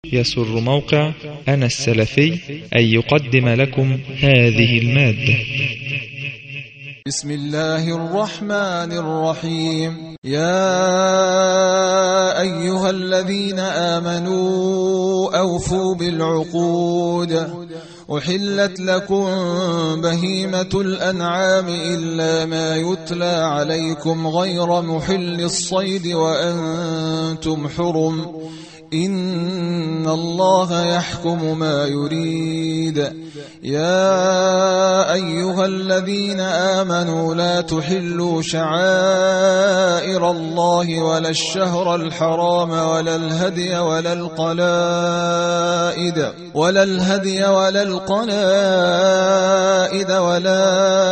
يسر موقع أنا السلفي أن يقدم لكم هذه المادة. بسم الله الرحمن الرحيم. يا أيها الذين آمنوا أوفوا بالعقود. أحلت لكم بهيمة الأنعام إلا ما يتلى عليكم غير محل الصيد وأنتم حرم. إن الله يحكم ما يريد. يا أيها الذين آمنوا لا تحلوا شعائر الله ولا الشهر الحرام ولا الهدي ولا القلائد ولا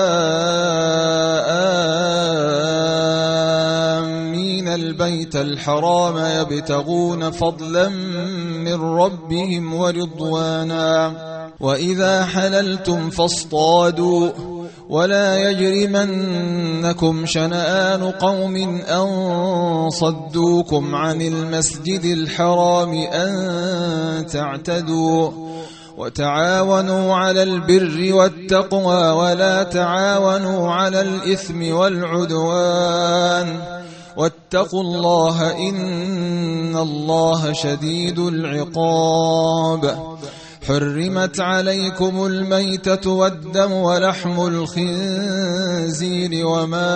آمين البيت الحرام يبتغون فضلا من ربهم ورضوانا. وإذا حللتم فاصطادوا ولا يجرمنكم شنآن قوم أن صدوكم عن المسجد الحرام أن تعتدوا. وتعاونوا على البر والتقوى ولا تعاونوا على الإثم والعدوان. واتقوا الله إن الله شديد العقاب. حرمت عليكم الميتة والدم ولحم الخنزير وما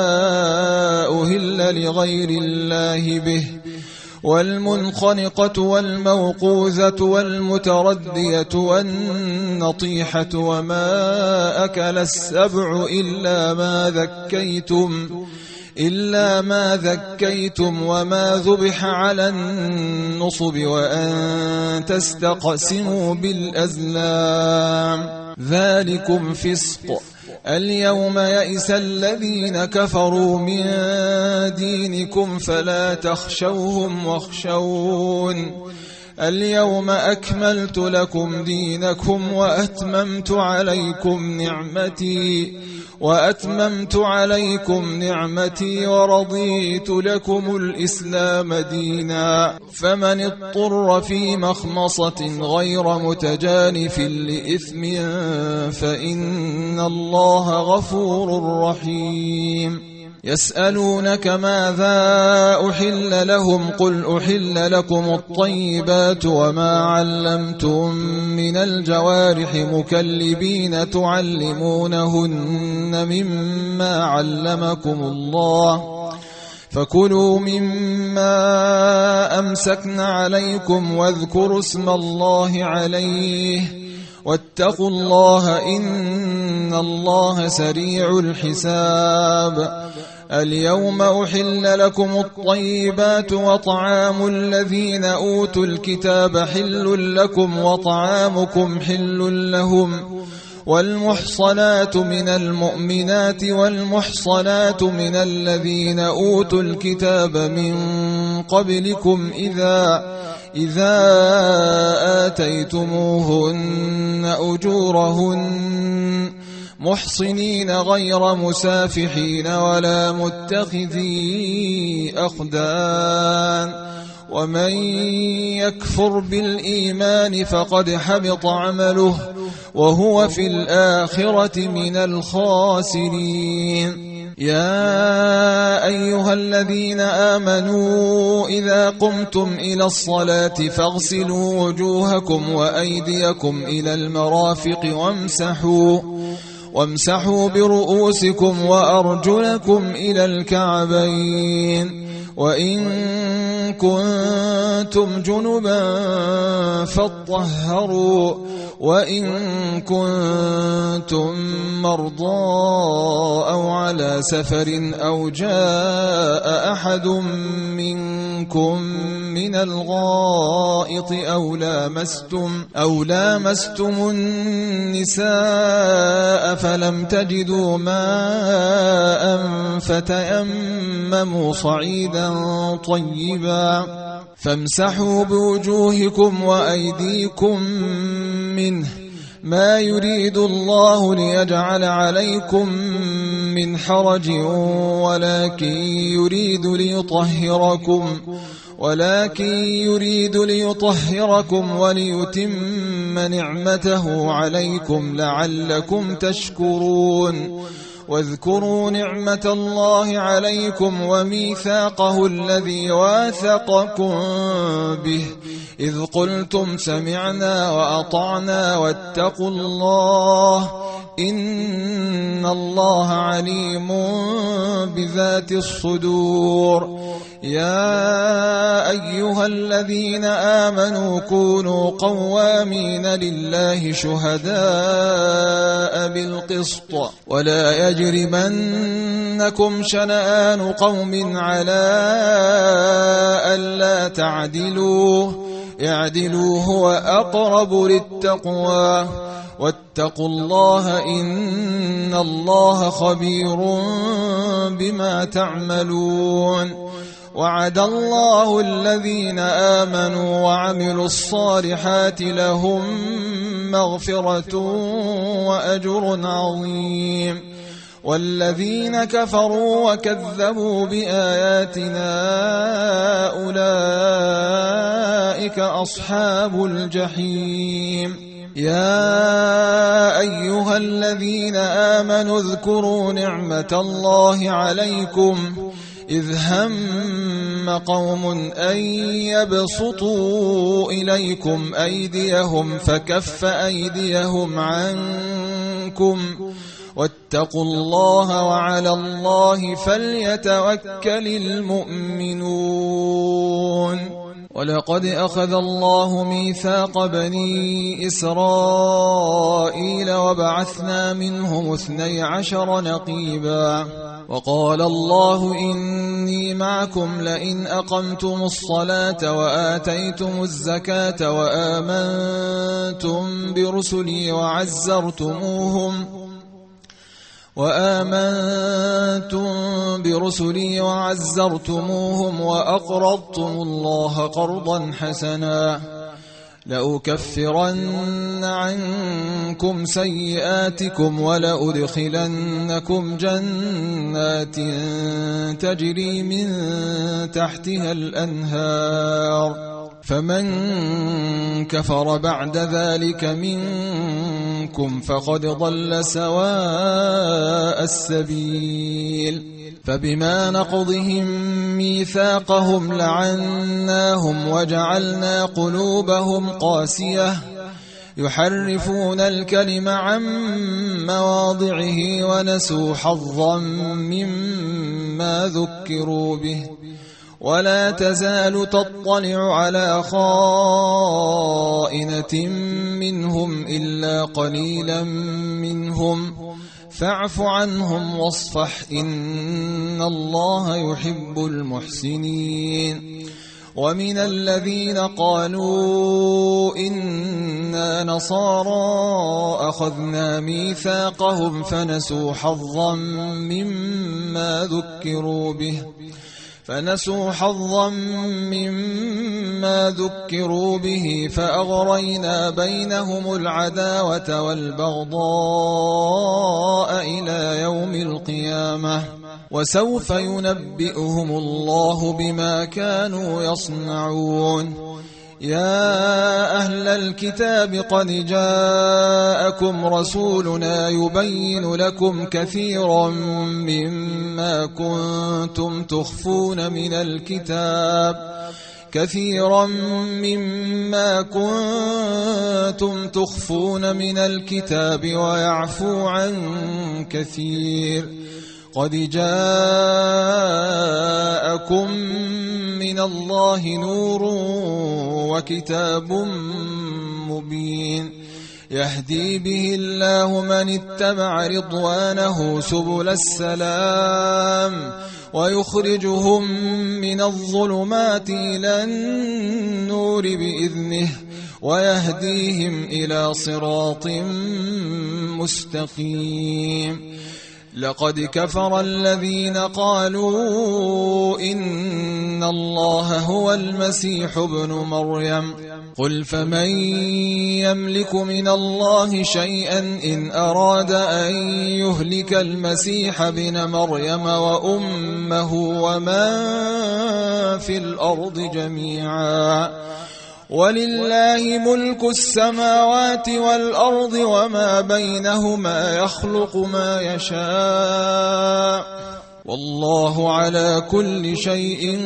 أهل لغير الله به والمنخنقة والموقوذة والمتردية والنطيحة وما أكل السبع إلا ما ذكيتم وما ذبح على النصب وأن تستقسموا بالأزلام ذلكم فسق. اليوم يئس الذين كفروا من دينكم فلا تخشوهم واخشون. اليوم أكملت لكم دينكم وأتممت عليكم نعمتي ورضيت لكم الإسلام دينا. فمن اضطر في مخمصة غير متجانف لإثم فإن الله غفور رحيم. يسألونك ماذا أحل لهم قل أحل لكم الطيبات وما علمتم من الجوارح مكلبين تعلمونهن مما علمكم الله فكلوا مما أمسكن عليكم واذكروا اسم الله عليه واتقوا الله إن الله سريع الحساب. اليوم أحل لكم الطيبات وطعام الذين أوتوا الكتاب حل لكم وطعامكم حل لهم. والمحصنات من المؤمنات والمحصنات من الذين أوتوا الكتاب من قبلكم إذا آتيتموهن أجورهن محصنين غير مسافحين ولا متخذي أخدان. ومن يكفر بالإيمان فقد حبط عمله وهو في الآخرة من الخاسرين. يا أيها الذين آمنوا إذا قمتم إلى الصلاة فاغسلوا وجوهكم وأيديكم إلى المرافق وامسحوا برؤوسكم وأرجلكم إلى الكعبين. وإن كنتم جنبا فاطهروا وإن كنتم مرضى أو على سفر أو جاء أحد منكم من الغائط أو لامستم النساء فلم تجدوا ماء فتيمموا صعيدا طيبا فامسحوا بوجوهكم وأيديكم منه ما يريد الله ليجعل عليكم من حرج ولكن يريد ليطهركم ولكن يريد ليطهركم وليتم نعمته عليكم لعلكم تشكرون. واذكروا نعمة الله عليكم وميثاقه الذي واثقكم به إذ قلتم سمعنا وأطعنا واتقوا الله إن الله عليم بذات الصدور. يا أيها الذين آمنوا كونوا قوامين لله شهداء بالقسط ولا يجرمنكم شنآن قوم على ألا تعدلوا اعدلوا هو أقرب للتقوى واتقوا الله إن الله خبير بما تعملون. وعد الله الذين آمنوا وعملوا الصالحات لهم مغفرة وأجر عظيم. والذين كفروا وكذبوا بآياتنا أولئك أصحاب الجحيم. يا أيها الذين آمنوا اذكروا نعمة الله عليكم إذ هم قوم أن يبسطوا إليكم أيديهم فكف أيديهم عنكم واتقوا الله وعلى الله فليتوكل المؤمنون. ولقد أخذ الله ميثاق بني إسرائيل وبعثنا منهم 12 نقيبا وقال الله إني معكم لئن أقمتم الصلاة وآتيتم الزكاة وآمنتم برسلي وعزرتموهم وأقرضتم الله قرضا حسنا لأكفرن عنكم سيئاتكم ولأدخلنكم جنات تجري من تحتها الأنهار فمن كفر بعد ذلك منكم فقد ضل سواء السبيل. فبما نقضهم ميثاقهم لعناهم وجعلنا قلوبهم قاسية يحرفون الكلم عن مواضعه ونسوا حظا مما ذكروا به ولا تزال تطلع على خائنة منهم إلا قليلا منهم فاعف عنهم واصفح إن الله يحب المحسنين. ومن الذين قالوا إنا نصارى أخذنا ميثاقهم فنسوا حظا مما ذكروا به فأغرينا بينهم العداوة والبغضاء إلى يوم القيامة وسوف ينبئهم الله بما كانوا يصنعون. يا أهل الكتاب قد جاءكم رسولنا يبين لكم كثيرا مما كنتم تخفون من الكتاب ويعفو عن كثير. قد جاءكم من الله نور وكتاب مبين يهدي به الله من اتبع رضوانه سبل السلام ويخرجهم من الظلمات إلى النور بإذنه ويهديهم إلى صراط مستقيم. لقد كفر الذين قالوا إن الله هو المسيح ابن مريم قل فمن يملك من الله شيئا إن أراد أن يهلك المسيح ابن مريم وأمه ومن في الأرض جميعا ولله ملك السماوات والأرض وما بينهما يخلق ما يشاء والله على كل شيء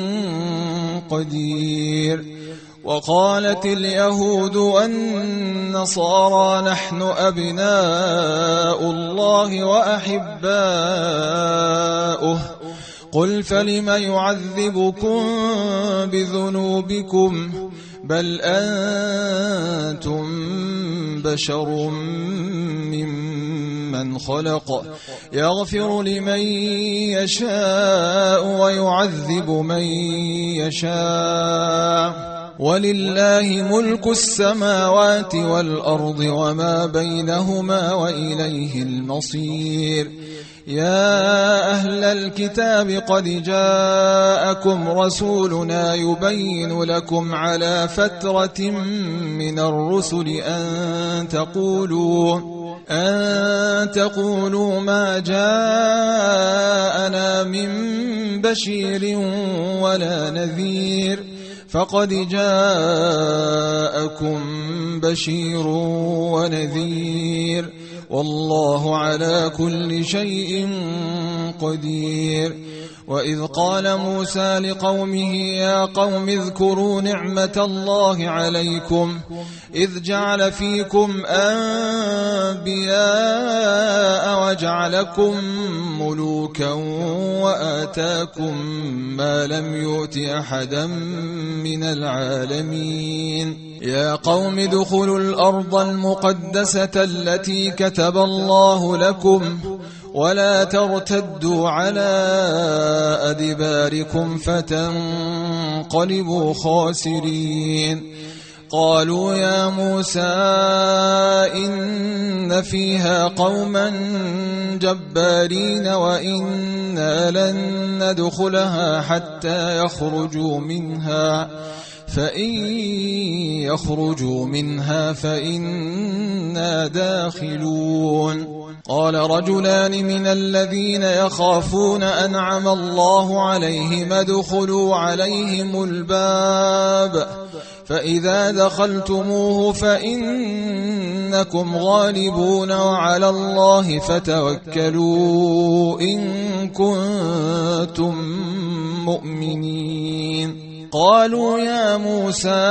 قدير. وقالت اليهود والنصارى نحن أبناء الله وأحباؤه قل فلم يعذبكم بذنوبكم بل أنتم بشر ممن خلق يغفر لمن يشاء ويعذب من يشاء ولله ملك السماوات والأرض وما بينهما وإليه المصير. يا أهل الكتاب قد جاءكم رسولنا يبين لكم على فترة من الرسل أن تقولوا ما جاءنا من بشير ولا نذير فقد جاءكم بشير ونذير والله على كل شيء قدير. وإذ قال موسى لقومه يا قوم اذكروا نعمة الله عليكم إذ جعل فيكم أنبياء وجعلكم ملوكا وآتاكم ما لم يؤت أحدا من العالمين. يا قوم ادخلوا الأرض المقدسة التي كتب الله لكم ولا ترتدوا على أدباركم فتنقلبوا خاسرين. قالوا يا موسى إن فيها قوما جبارين وإنا لن ندخلها حتى يخرجوا منها فإن يخرجوا منها فإنا داخلون. قال رجلان من الذين يخافون أنعم الله عليهم ادخلوا عليهم الباب فإذا دخلتموه فإنكم غالبون وعلى الله فتوكلوا إن كنتم مؤمنين. قالوا يا موسى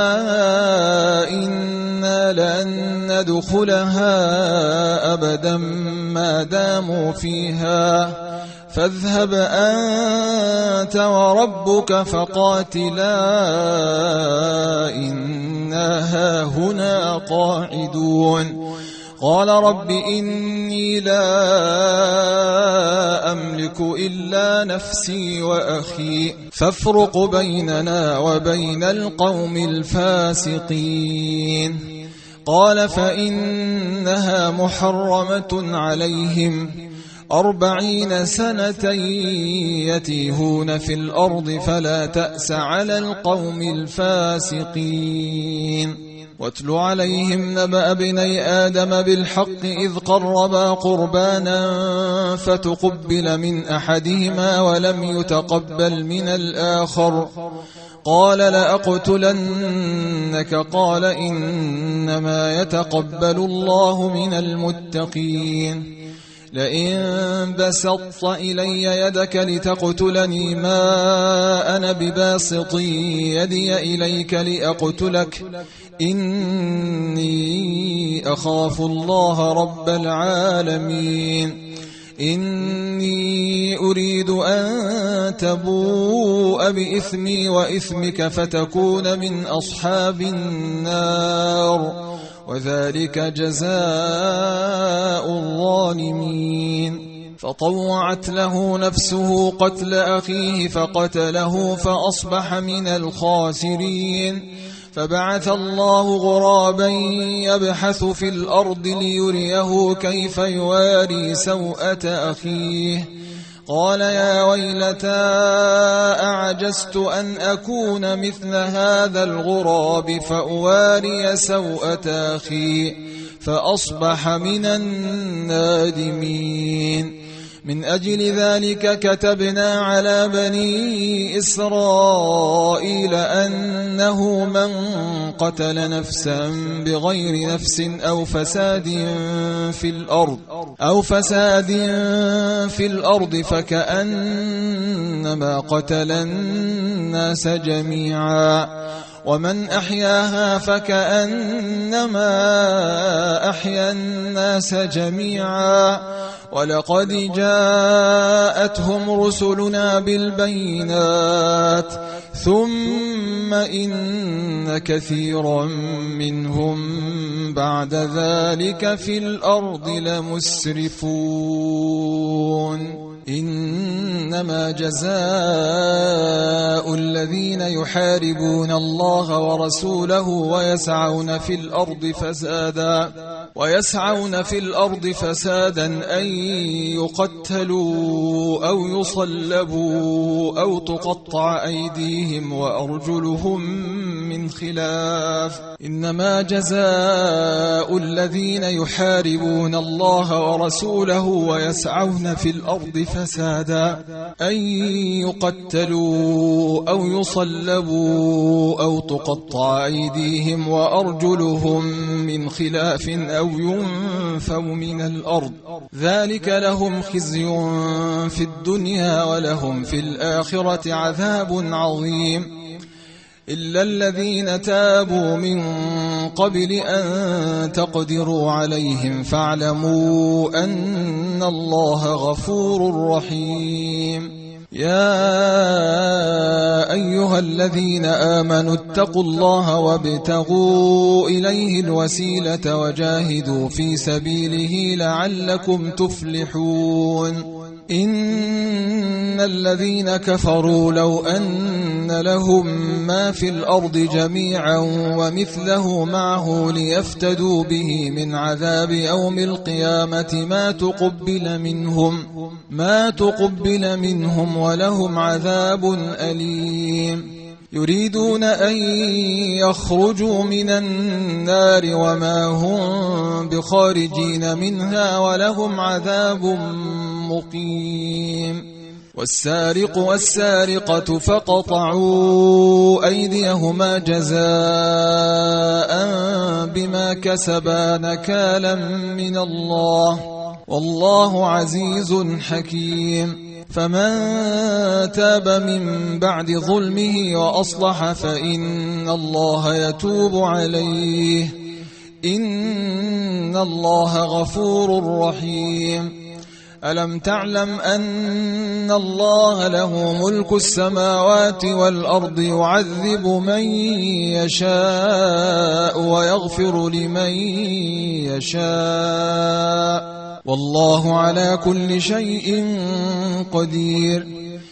إنا لن ندخلها أبدا ما داموا فيها فاذهب أنت وربك فقاتلا إنا هاهنا قاعدون. قال رب إني لا أملك إلا نفسي وأخي فافرق بيننا وبين القوم الفاسقين. قال فإنها محرمة عليهم 40 سنة يتيهون في الأرض فلا تأس على القوم الفاسقين. واتل عليهم نبأ ابني آدم بالحق إذ قربا قربانا فتقبل من أحدهما ولم يتقبل من الآخر قال لأقتلنك قال إنما يتقبل الله من المتقين. لئن بسطت إلي يدك لتقتلني ما أنا بباسط يدي إليك لأقتلك إني أخاف الله رب العالمين. إني أريد أن تبوء بإثمي وإثمك فتكون من أصحاب النار وذلك جزاء الظالمين. فطوعت له نفسه قتل أخيه فقتله فأصبح من الخاسرين. فبعث الله غرابا يبحث في الأرض ليريه كيف يواري سوءة أخيه قال يا ويلتى أعجزت أن أكون مثل هذا الغراب فأواري سوءة أخي فأصبح من النادمين. من أجل ذلك كتبنا على بني إسرائيل أنه من قتل نفسا بغير نفس أو فساد في الأرض فكأنما قتل الناس جميعا ومن أحياها فكأنما أحيا الناس جميعا ولقد جاءتهم رسلنا بالبينات ثم إن كثيرا منهم بعد ذلك في الأرض لمسرفون. إنما جزاء الذين يحاربون الله ورسوله ويسعون في الأرض فسادا أن يقتلوا أو يصلبوا أو تقطع أيديهم وأرجلهم من خلاف. إنما جزاء الذين يحاربون الله ورسوله ويسعون في الأرض فسادا أن يقتلوا أو يصلبوا أو تقطع أيديهم وأرجلهم من خلاف أو ينفوا من الأرض ذلك لهم خزي في الدنيا ولهم في الآخرة عذاب عظيم. إلا الذين تابوا من قبل أن تقدروا عليهم فاعلموا أن الله غفور رحيم. يا أيها الذين آمنوا اتقوا الله وابتغوا إليه الوسيلة وجاهدوا في سبيله لعلكم تفلحون. إن الذين كفروا لو أن لهم ما في الأرض جميعا ومثله معه ليفتدوا به من عذاب يوم القيامة ما تقبل منهم ولهم عذاب أليم. يريدون أن يخرجوا من النار وما هم بخارجين منها ولهم عذاب مقيم. والسارق والسارقة فقطعوا أيديهما جزاء بما كسبا نكالا من الله والله عزيز حكيم. فمن تاب من بعد ظلمه وأصلح فإن الله يتوب عليه إن الله غفور رحيم. ألم تعلم أن الله له ملك السماوات والأرض يعذب من يشاء ويغفر لمن يشاء والله على كل شيء قدير.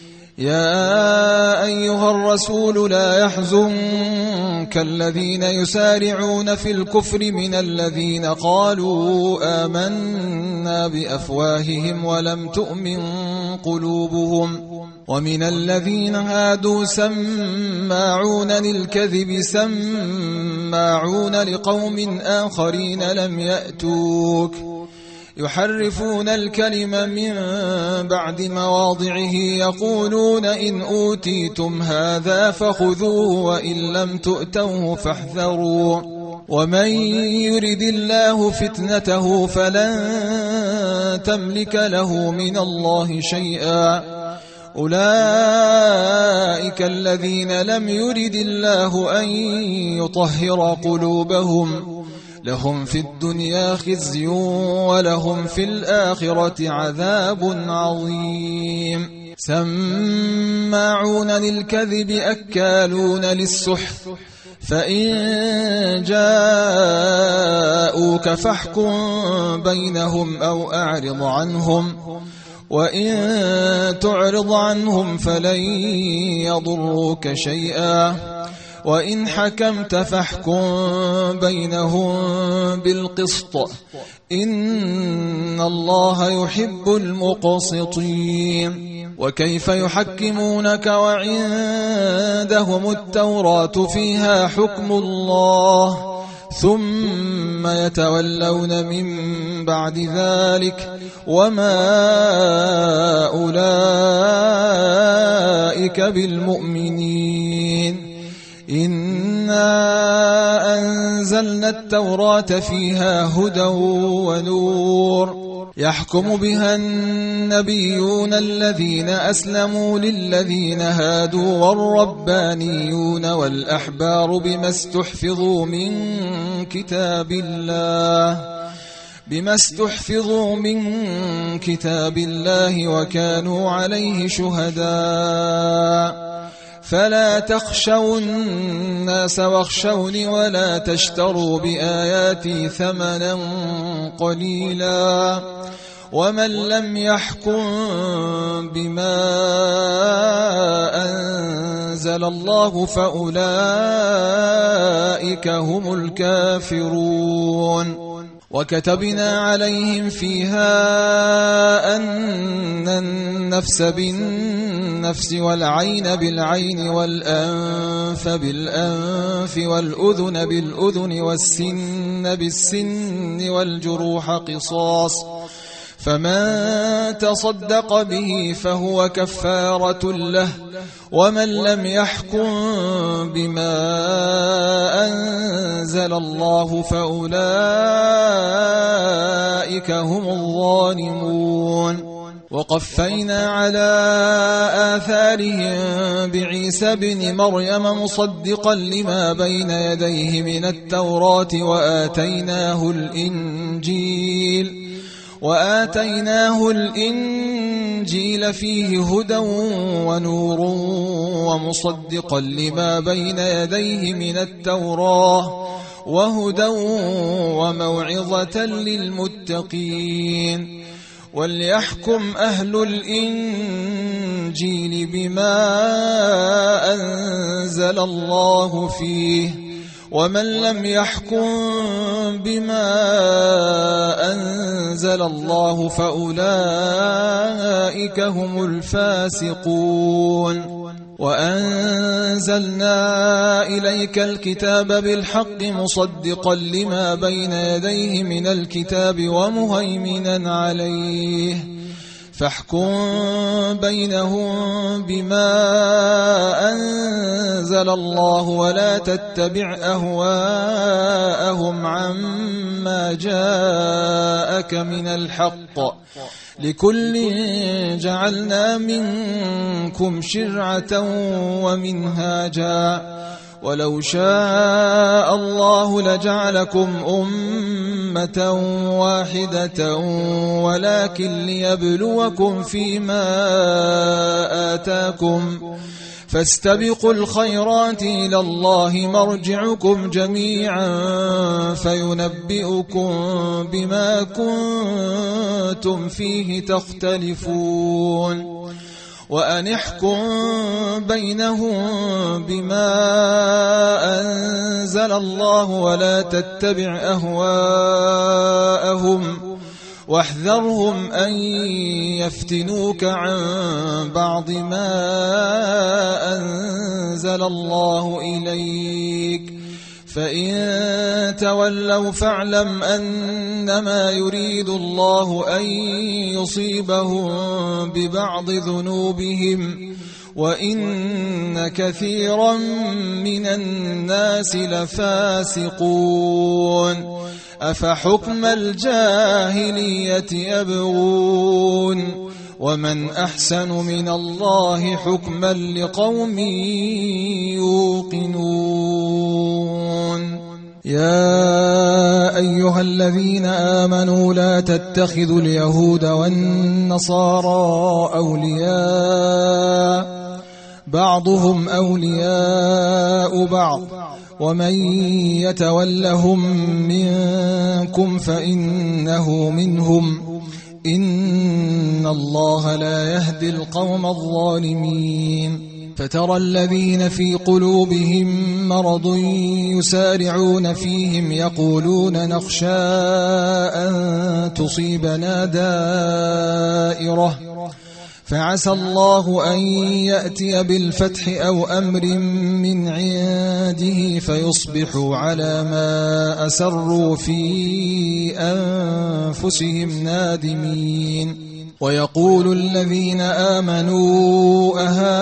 يا أيها الرسول لا يحزنك الذين يسارعون في الكفر من الذين قالوا آمنا بأفواههم ولم تؤمن قلوبهم ومن الذين هادوا سماعون للكذب سماعون لقوم آخرين لم يأتوك يحرفون الكلم من بعد مواضعه يقولون إن أوتيتم هذا فخذوه وإن لم تؤتوه فاحذروا ومن يرد الله فتنته فلن تملك له من الله شيئا أولئك الذين لم يرد الله أن يطهر قلوبهم لهم في الدنيا خزي ولهم في الآخرة عذاب عظيم. سماعون للكذب أكالون للسحت فإن جاءوك فاحكم بينهم أو أعرض عنهم وإن تعرض عنهم فلن يضروك شيئا وإن حكمت فاحكم بينهم بالقسط إن الله يحب المقسطين وكيف يحكمونك وعندهم التوراة فيها حكم الله ثم يتولون من بعد ذلك وما أولئك بالمؤمنين إنا أنزلنا التوراة فيها هدى ونور يحكم بها النبيون الذين أسلموا للذين هادوا والربانيون والأحبار بما استحفظوا من كتاب الله وكانوا عليه شهداء فلا تخشوا الناس واخشوني ولا تشتروا بآياتي ثمنا قليلا ومن لم يحكم بما أنزل الله فأولئك هم الكافرون وكتبنا عليهم فيها أن النفس بالنفس والعين بالعين والأنف بالأنف والأذن بالأذن والسن بالسن والجروح قصاص فمن تصدق به فهو كفارة له ومن لم يحكم بما أنزل الله فأولئك هم الظالمون وقفينا على آثارهم بعيسى بن مريم مصدقا لما بين يديه من التوراة وآتيناه الإنجيل فيه هدى ونور ومصدقا لما بين يديه من التوراة وهدى وموعظة للمتقين وليحكم أهل الإنجيل بما أنزل الله فيه ومن لم يحكم بما أنزل الله فأولئك هم الفاسقون وأنزلنا إليك الكتاب بالحق مصدقا لما بين يديه من الكتاب ومهيمنا عليه فاحكم بينهم بما أنزل الله ولا تتبع أهواءهم عما جاءك من الحق لكل جعلنا منكم شرعة ومنهاجا ولو شاء الله لجعلكم أمة واحدة ولكن ليبلوكم فيما آتاكم فاستبقوا الخيرات إلى الله مرجعكم جميعا فينبئكم بما كنتم فيه تختلفون وأن احكم بينهم بما أنزل الله ولا تتبع أهواءهم واحذرهم أن يفتنوك عن بعض ما أنزل الله إليك فإن تولوا فاعلم أنما يريد الله أن يصيبهم ببعض ذنوبهم وإن كثيرا من الناس لفاسقون أفحكم الجاهلية يبغون ومن أحسن من الله حكما لقوم يوقنون يا أيها الذين آمنوا لا تتخذوا اليهود والنصارى أولياء بعضهم أولياء بعض ومن يتولهم منكم فإنه منهم إن الله لا يهدي القوم الظالمين فترى الذين في قلوبهم مرض يسارعون فيهم يقولون نخشى أن تصيبنا دائرة فعسى الله أن يأتي بالفتح أو أمر من عنده فيصبحوا على ما أسروا في أنفسهم نادمين. ويقول الذين آمنوا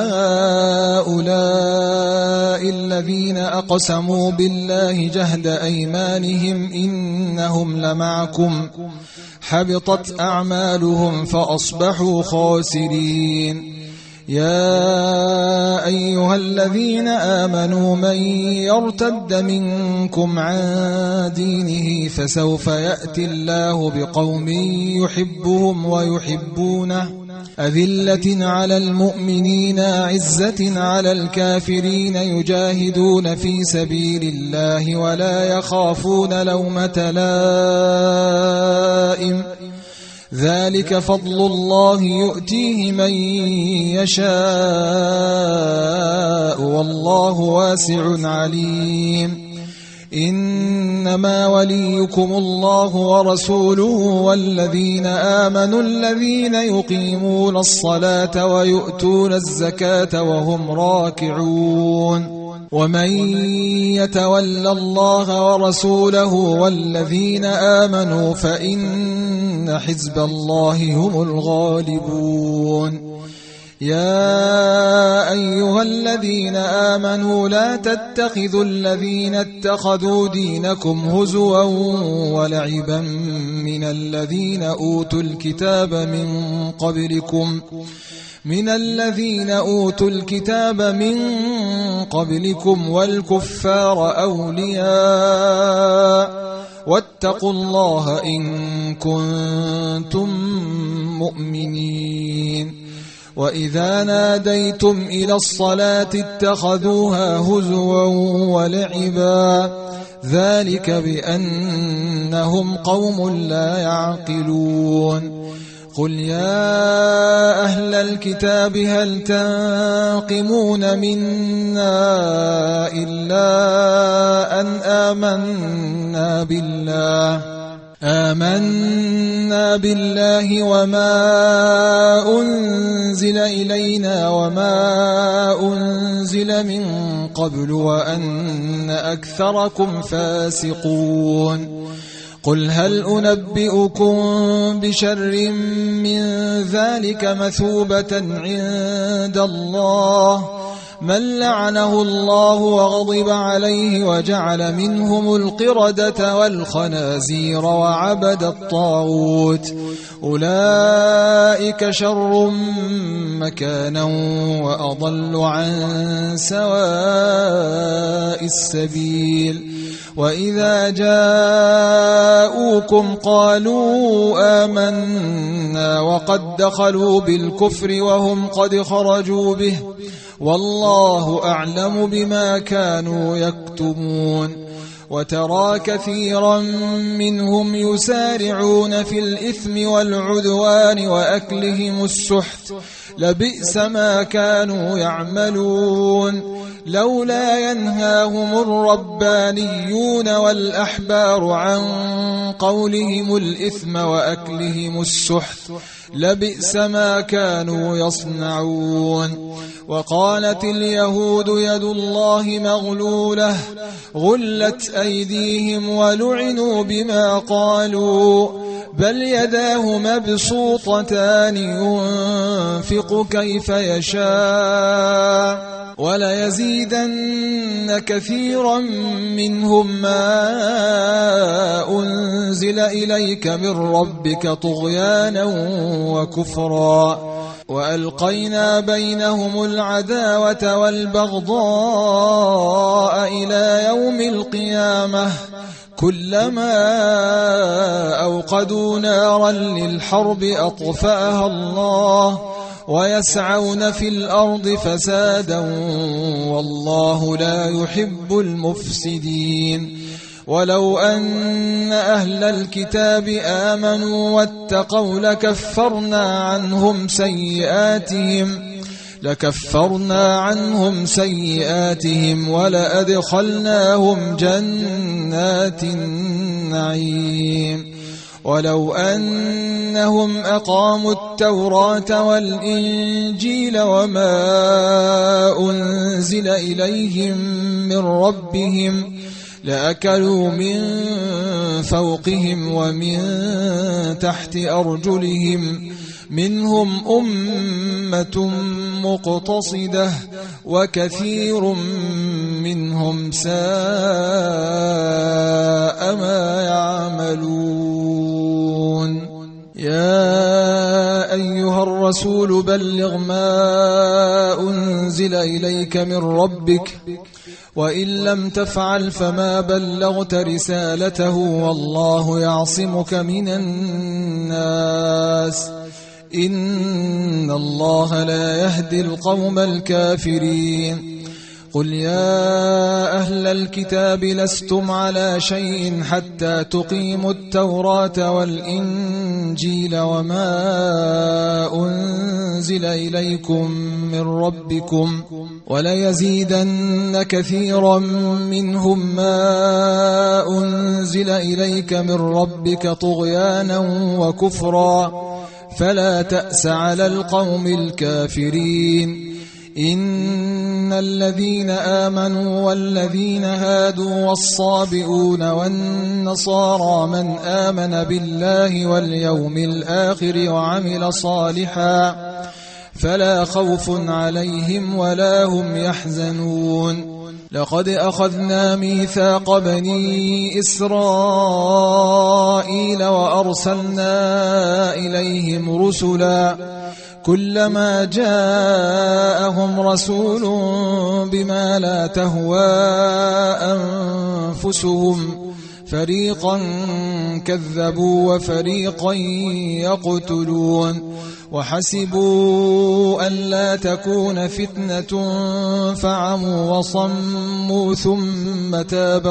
أهؤلاء الذين أقسموا بالله جهد أيمانهم إنهم لمعكم حبطت أعمالهم فأصبحوا خاسرين. يا أيها الذين آمنوا من يرتد منكم عن دينه فسوف يأتي الله بقوم يحبهم ويحبونه أذلة على المؤمنين عزة على الكافرين يجاهدون في سبيل الله ولا يخافون لومة لائم ذلك فضل الله يؤتيه من يشاء والله واسع عليم. إنما وليكم الله ورسوله والذين آمنوا الذين يقيمون الصلاة ويؤتون الزكاة وهم راكعون. ومن يتول الله ورسوله والذين آمنوا فإن حزب الله هم الغالبون. يا أيها الذين آمنوا لا تتخذوا الذين اتخذوا دينكم هزوا ولعبا من الذين أوتوا الكتاب من قبلكم والكفار أولياء واتقوا الله إن كنتم مؤمنين. وإذا ناديتم إلى الصلاة اتخذوها هزوا ولعبا ذلك بأنهم قوم لا يعقلون. قل يا أهل الكتاب هل تنقمون منا إلا أن آمنا بالله وما أنزل إلينا وما أنزل من قبل وأن أكثركم فاسقون. قل هل أنبئكم بشر من ذلك مثوبة عند الله من لعنه الله وغضب عليه وجعل منهم القردة والخنازير وعبد الطاغوت أولئك شر مكانا وأضل عن سواء السبيل. وإذا جاءوكم قالوا آمنا وقد دخلوا بالكفر وهم قد خرجوا به والله أعلم بما كانوا يكتمون. وترى كثيرا منهم يسارعون في الإثم والعدوان وأكلهم السحت لبئس ما كانوا يعملون. لولا ينهاهم الربانيون والأحبار عن قولهم الإثم وأكلهم السحت لبئس ما كانوا يصنعون. وقالت اليهود يد الله مغلولة غلت أيديهم ولعنوا بما قالوا بل يداه مبسوطتان ينفق كيف يشاء وليزيدن كثيرا منهم ما أنزل إليك من ربك طغيانا وكفرا وألقينا بينهم العداوة والبغضاء إلى يوم القيامة كلما أوقدوا نارا للحرب أطفأها الله ويسعون في الأرض فسادا والله لا يحب المفسدين. ولو أن أهل الكتاب آمنوا واتقوا لكفرنا عنهم سيئاتهم لكفرنا عنهم سيئاتهم ولأدخلناهم جنات النعيم ولو أنهم أقاموا التوراة والإنجيل وما أنزل إليهم من ربهم لأكلوا من فوقهم ومن تحت أرجلهم منهم أمة مقتصدة وكثير منهم ساء ما يعملون. يا أيها الرسول بلغ ما أنزل إليك من ربك وإن لم تفعل فما بلغت رسالته والله يعصمك من الناس إن الله لا يهدي القوم الكافرين. قل يا أهل الكتاب لستم على شيء حتى تقيموا التوراة والإنجيل وما أنزل إليكم من ربكم وليزيدن كثيرا منهم ما أنزل إليك من ربك طغيانا وكفرا فلا تأس على القوم الكافرين. إن الذين آمنوا والذين هادوا والصابئون والنصارى من آمن بالله واليوم الآخر وعمل صالحا فلا خوف عليهم ولا هم يحزنون. لقد أخذنا ميثاق بني إسرائيل وأرسلنا إليهم رسلا كلما جاءهم رسول بما لا تهوى أنفسهم فريقا كذبوا وفريقا يقتلون وحسبوا ألا تكون فتنة فعموا وصموا ثم تاب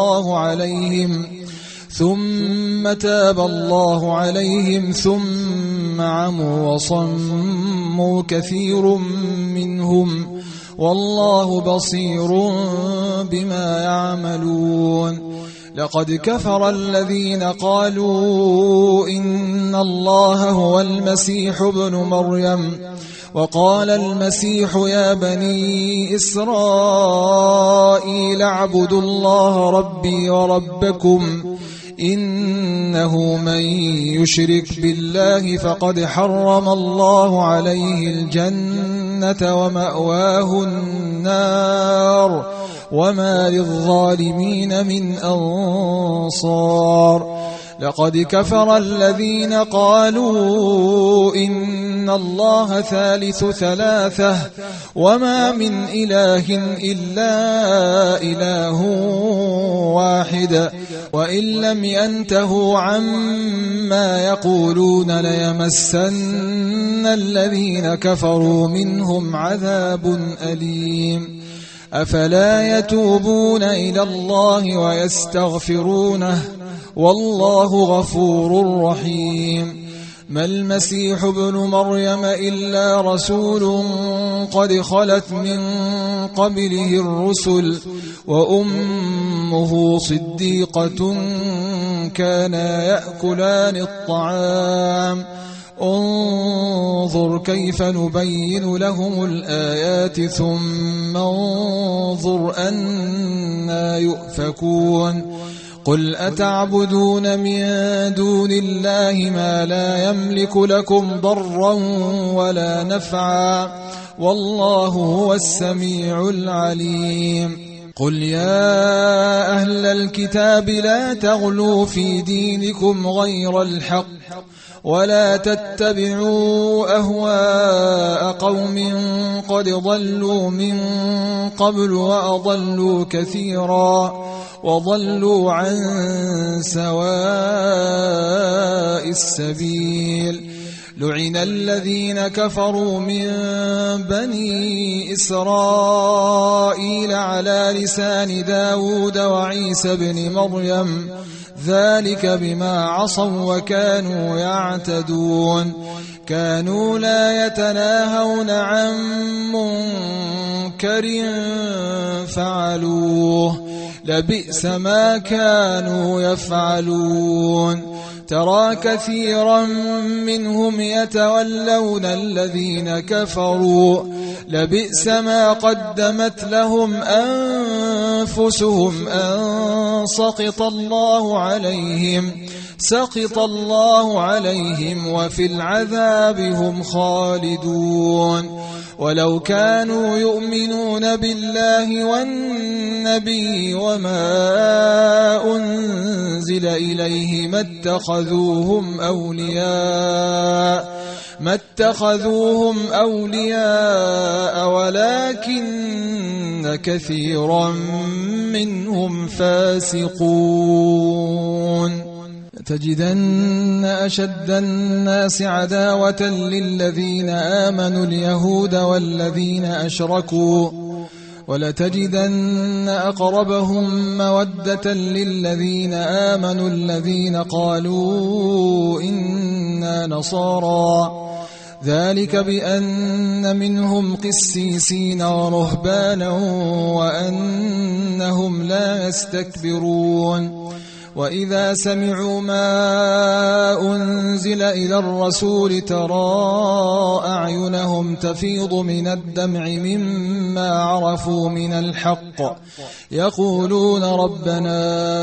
الله عليهم ثم عموا وصموا كثير منهم والله بصير بما يعملون. لقد كفر الذين قالوا إن الله هو المسيح ابن مريم وقال المسيح يا بني إسرائيل اعبدوا الله ربي وربكم إنه من يشرك بالله فقد حرم الله عليه الجنة ومأواه النار وما للظالمين من أنصار. لقد كفر الذين قالوا إن الله ثالث ثلاثة وما من إله إلا إله واحد وإن لم ينتهوا عما يقولون ليمسن الذين كفروا منهم عذاب أليم. أفلا يتوبون إلى الله ويستغفرونه والله غفور رحيم. ما المسيح ابن مريم إلا رسول قد خلت من قبله الرسل وأمه صديقة كانا يأكلان الطعام انظر كيف نبين لهم الآيات ثم انظر أنا يؤفكون. قل أتعبدون من دون الله ما لا يملك لكم ضرا ولا نفعا والله هو السميع العليم. قل يا أهل الكتاب لا تغلوا في دينكم غير الحق ولا تتبعوا أهواء قوم قد ضلوا من قبل وأضلوا كثيرا وضلوا عن سواء السبيل. لعن الذين كفروا من بني إسرائيل على لسان داود وعيسى بن مريم ذلك بما عصوا وكانوا يعتدون كانوا لا يتناهون عن منكر فعلوه لبئس ما كانوا يفعلون ترى كثيرا منهم يتولون الذين كفروا لبئس ما قدمت لهم أنفسهم أن سخط الله عليهم وفي العذاب هم خالدون ولو كانوا يؤمنون بالله والنبي وما أنزل إليه ما اتخذوهم أولياء ولكن كثيرا منهم فاسقون تجدن أشد الناس عداوة للذين آمنوا اليهود والذين أشركوا ولتجدن أقربهم مودة للذين آمنوا الذين قالوا إنا نصارى ذلك بأن منهم قسيسين ورهبانا وأنهم لا يستكبرون وإذا سمعوا ما أنزل إلى الرسول ترى أعينهم تفيض من الدمع مما عرفوا من الحق يقولون ربنا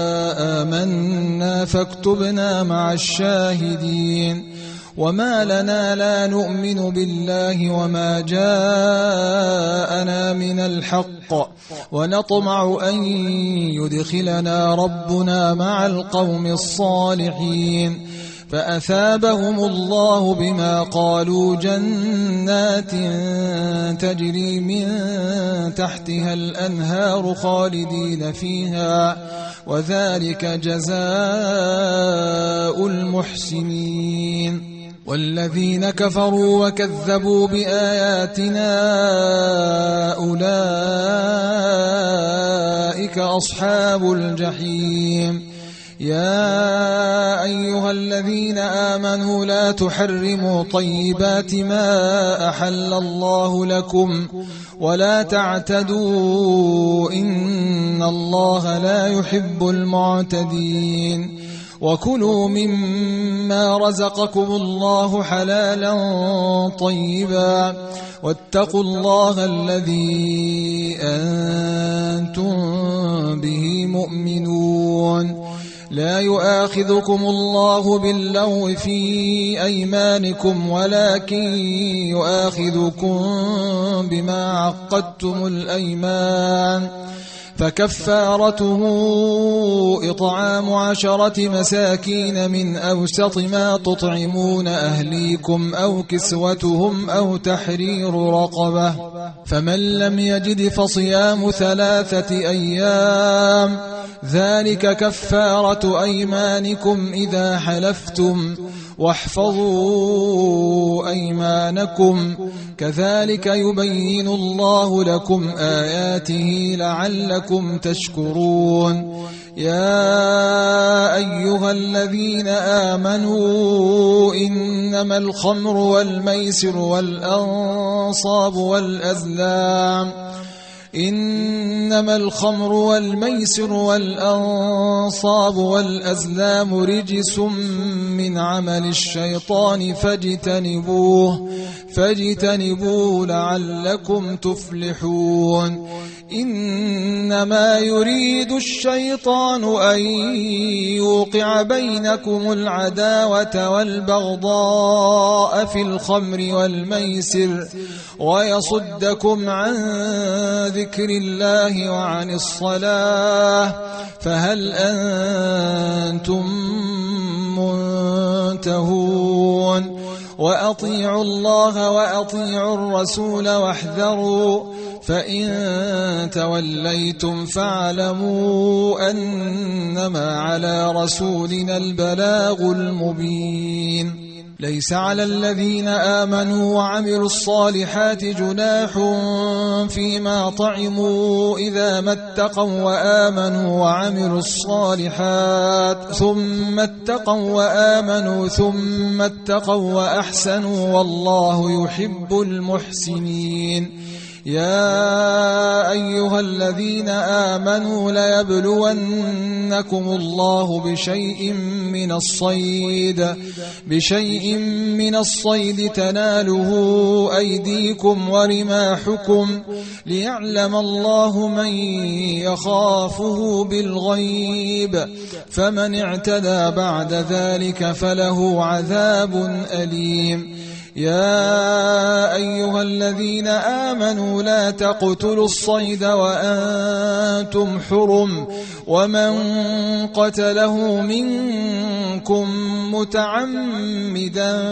آمنا فاكتبنا مع الشاهدين وما لنا لا نؤمن بالله وما جاءنا من الحق ونطمع أن يدخلنا ربنا مع القوم الصالحين فأثابهم الله بما قالوا جنات تجري من تحتها الأنهار خالدين فيها وذلك جزاء المحسنين والذين كفروا وكذبوا بآياتنا أولئك أصحاب الجحيم يا أيها الذين آمنوا لا تحرموا طيبات ما أحل الله لكم ولا تعتدوا إن الله لا يحب المعتدين وكلوا مما رزقكم الله حلالا طيبا واتقوا الله الذي أنتم به مؤمنون لا يؤاخذكم الله باللغو في أيمانكم ولكن يؤاخذكم بما عقدتم الأيمان فكفارته إطعام 10 مساكين من أوسط ما تطعمون أهليكم أو كسوتهم أو تحرير رقبة فمن لم يجد فصيام 3 أيام ذلك كفارة أيمانكم إذا حلفتم واحفظوا أيمانكم كذلك يبين الله لكم آياته لعلكم تشكرون يا أيها الذين آمنوا إنما الخمر والميسر والأنصاب والأزلام رجس من عمل الشيطان فاجتنبوه لعلكم تفلحون إنما يريد الشيطان أن يوقع بينكم العداوة والبغضاء في الخمر والميسر ويصدكم عن ذكر الله وعن الصلاة فهل أنتم منتهون وأطيعوا الله وأطيعوا الرسول واحذروا فإن توليتم فاعلموا أنما على رسولنا البلاغ المبين ليس على الذين آمنوا وعملوا الصالحات جناح فيما طعموا إذا ما اتقوا وآمنوا وعملوا الصالحات ثم اتقوا وأحسنوا والله يحب المحسنين. يا أيها الذين آمنوا ليبلونكم الله بشيء من الصيد تناله أيديكم ورماحكم ليعلم الله من يخافه بالغيب فمن اعتدى بعد ذلك فله عذاب أليم. يا أيها الذين آمنوا لا تقتلوا الصيد وأنتم حرم ومن قتله منكم متعمدا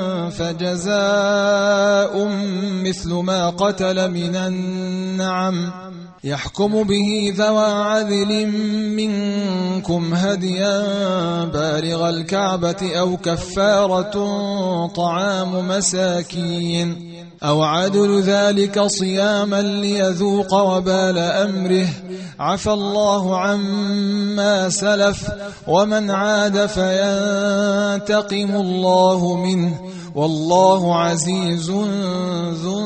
فجزاء مثل ما قتل من النعم يحكم به ذوى عدل منكم هديا بالغ الكعبة أو كفارة طعام مساكين أو عدل ذلك صياما ليذوق وبال أمره عفى الله عما سلف ومن عاد فينتقم الله منه والله عزيز ذو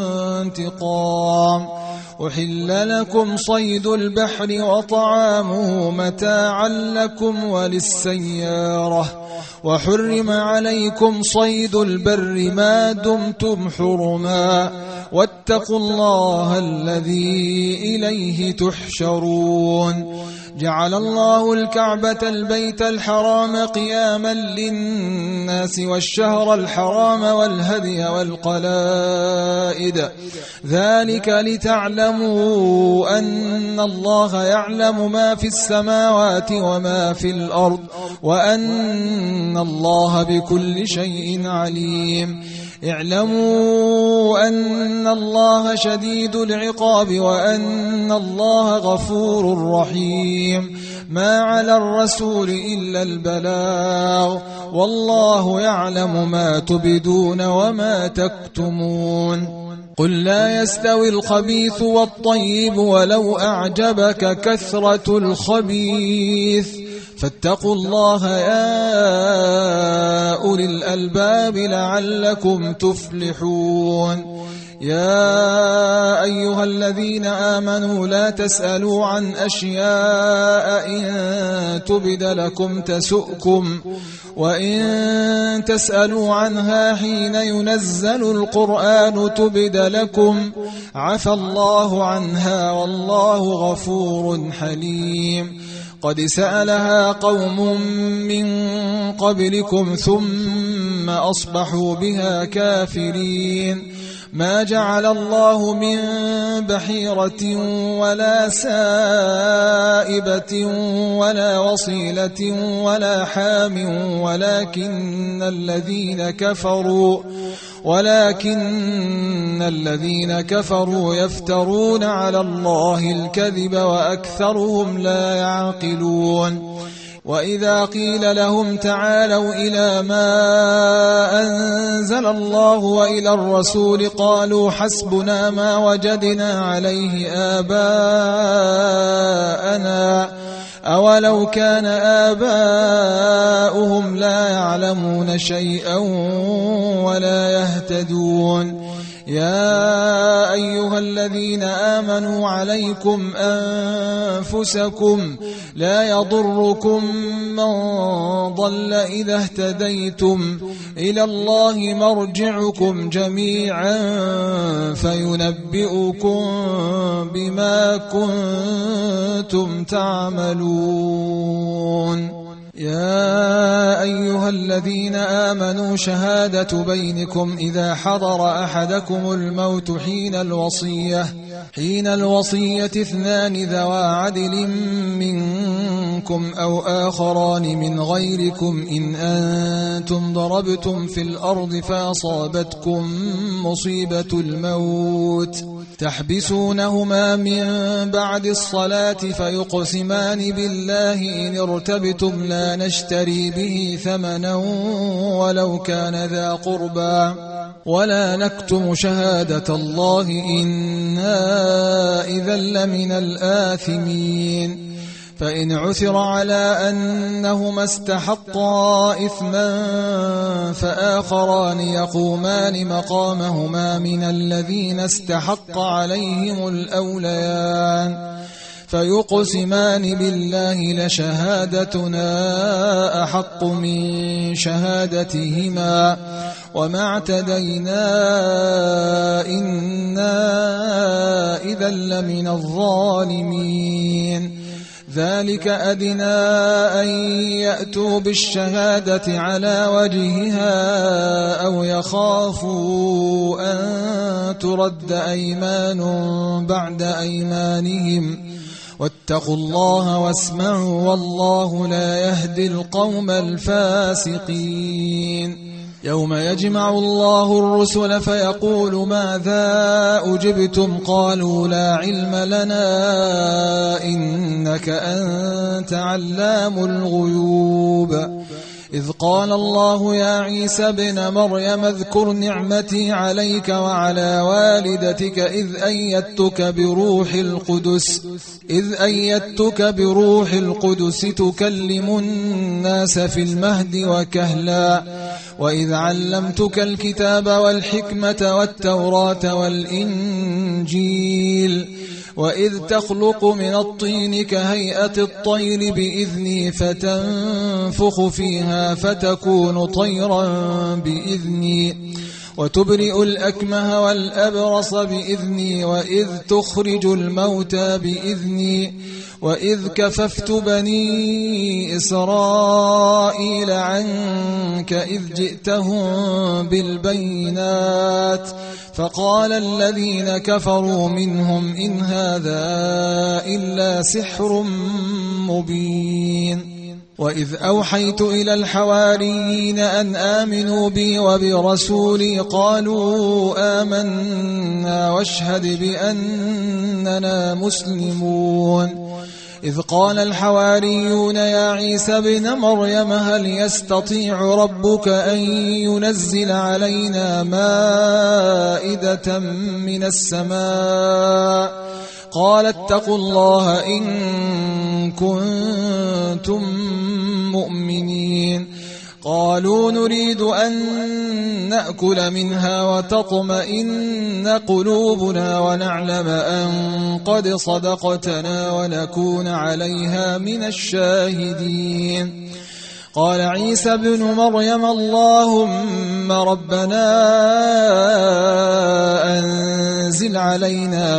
انتقام. أحل لكم صيد البحر وطعامه متاعا لكم وللسيارة وحرم عليكم صيد البر ما دمتم حرما واتقوا الله الذي إليه تحشرون. جعل الله الكعبة البيت الحرام قياما للناس والشهر الحرام والهدي والقلائد ذلك لتعلموا أن الله يعلم ما في السماوات وما في الأرض وأن الله بكل شيء عليم. اعلموا أن الله شديد العقاب وأن الله غفور رحيم. ما على الرسول إلا البلاغ والله يعلم ما تبدون وما تكتمون. قل لا يستوي الخبيث والطيب ولو أعجبك كثرة الخبيث فاتقوا الله يا أولي الألباب لعلكم تفلحون. يا أيها الذين آمنوا لا تسألوا عن أشياء إن تبد لكم تسؤكم وإن تسألوا عنها حين ينزل القرآن تبد لكم عفى الله عنها والله غفور حليم. قد سألها قوم من قبلكم ثم أصبحوا بها كافرين. ما جعل الله من بحيرة ولا سائبة ولا وصيلة ولا حام ولكن الذين كفروا يفترون على الله الكذب وأكثرهم لا يعقلون. وإذا قيل لهم تعالوا إلى ما أنزل الله وإلى الرسول قالوا حسبنا ما وجدنا عليه آباءنا أولو كان آباؤهم لا يعلمون شيئا ولا يهتدون. يا أيها الذين آمنوا عليكم أنفسكم لا يضركم من ضل إذا اهتديتم إلى الله مرجعكم جميعا فينبئكم بما كنتم تعملون. يا أيها الذين آمنوا شهادة بينكم إذا حضر أحدكم الموت حين الوصية 2 ذوى عدل منكم أو آخران من غيركم إن أنتم ضربتم في الأرض فأصابتكم مصيبة الموت تحبسونهما من بعد الصلاة فيقسمان بالله إن ارتبتم لا نشتري به ثمنا ولو كان ذا قربى ولا نكتم شهادة الله إنا إذا لمن الآثمين فإن عثر على أنهما استحقا إثما فآخران يقومان مقامهما من الذين استحق عليهم الأوليان فيقسمان بالله لشهادتنا أحق من شهادتهما وما اعتدينا إنا إذا لمن الظالمين ذلك أدنى أن يأتوا بالشهادة على وجهها أو يخافوا أن ترد أيمان بعد أيمانهم واتقوا الله واسمعوا والله لا يهدي القوم الفاسقين يوم يجمع الله الرسل فيقول ماذا أجبتم قالوا لا علم لنا إنك أنت علام الغيوب إذ قال الله يا عيسى ابن مريم اذكر نعمتي عليك وعلى والدتك إذ أيدتك بروح القدس تكلم الناس في المهد وكهلا وإذ علمتك الكتاب والحكمة والتوراة والإنجيل وإذ تخلق من الطين كهيئة الطير بإذني فتنفخ فيها فتكون طيرا بإذني وتبرئ الأكمه والأبرص بإذني وإذ تخرج الموتى بإذني وإذ كففت بني إسرائيل عنك إذ جئتهم بالبينات فقال الذين كفروا منهم إن هذا إلا سحر مبين وإذ أوحيت إلى الحواريين أن آمنوا بي وبرسولي قالوا آمنا واشهد بأننا مسلمون إذ قال الحواريون يا عيسى ابن مريم هل يستطيع ربك أن ينزل علينا مائدة من السماء قال اتقوا الله إن كنتم مؤمنين قالوا نريد أن نأكل منها وتطمئن قلوبنا ونعلم أن قد صدقتنا ونكون عليها من الشاهدين قال عيسى ابن مريم اللهم ربنا أنزل علينا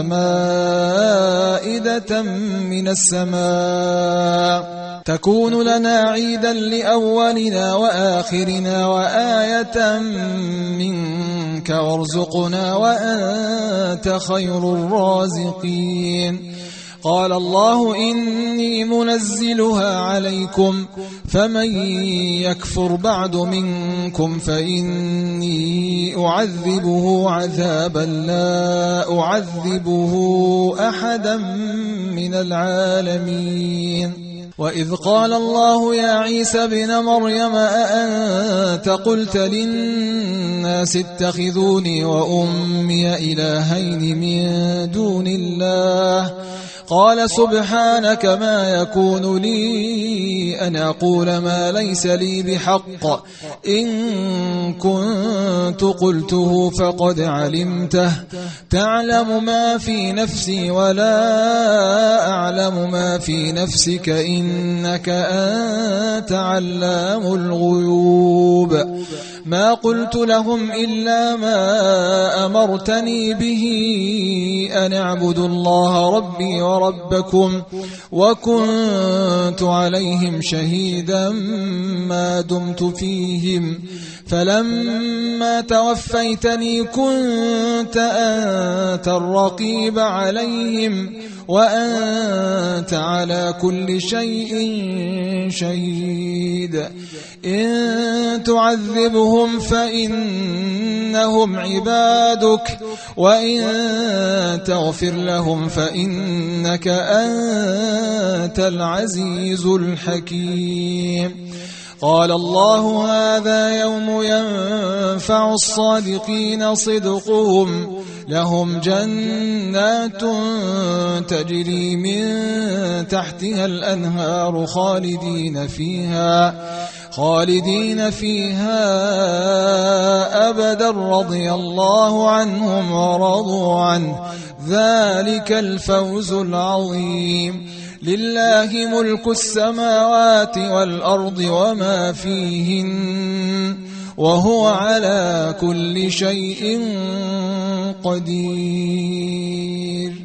مائدة من السماء تكون لنا عيدا لأولنا وآخرنا وآية منك وارزقنا وأنت خير الرازقين قال الله إني منزلها عليكم فمن يكفر بعد منكم فإني أعذبه عذابا لا أعذبه أحدا من العالمين وإذ قال الله يا عيسى ابن مريم أأنت قلت للناس اتخذوني وأمي إلهين من دون الله قال سبحانك ما يكون لي أن أقول ما ليس لي بحق إن كنت قلته فقد علمته تعلم ما في نفسي ولا أعلم ما في نفسك إنك أنت علام الغيوب ما قلت لهم إلا ما أمرتني به أن اعبدوا الله ربي وربكم وكنت عليهم شهيدا ما دمت فيهم فلما توفيتني كنت أنت الرقيب عليهم وأنت على كل شيء شهيد إن تعذبهم فإنهم عبادك وإن تغفر لهم فإنك أنت العزيز الحكيم قال الله هذا يوم ينفع الصادقين صدقهم لهم جنات تجري من تحتها الأنهار خالدين فيها أبدا رضي الله عنهم ورضوا عنه ذلك الفوز العظيم لله ملك السماوات والأرض وما فيهن وهو على كل شيء قدير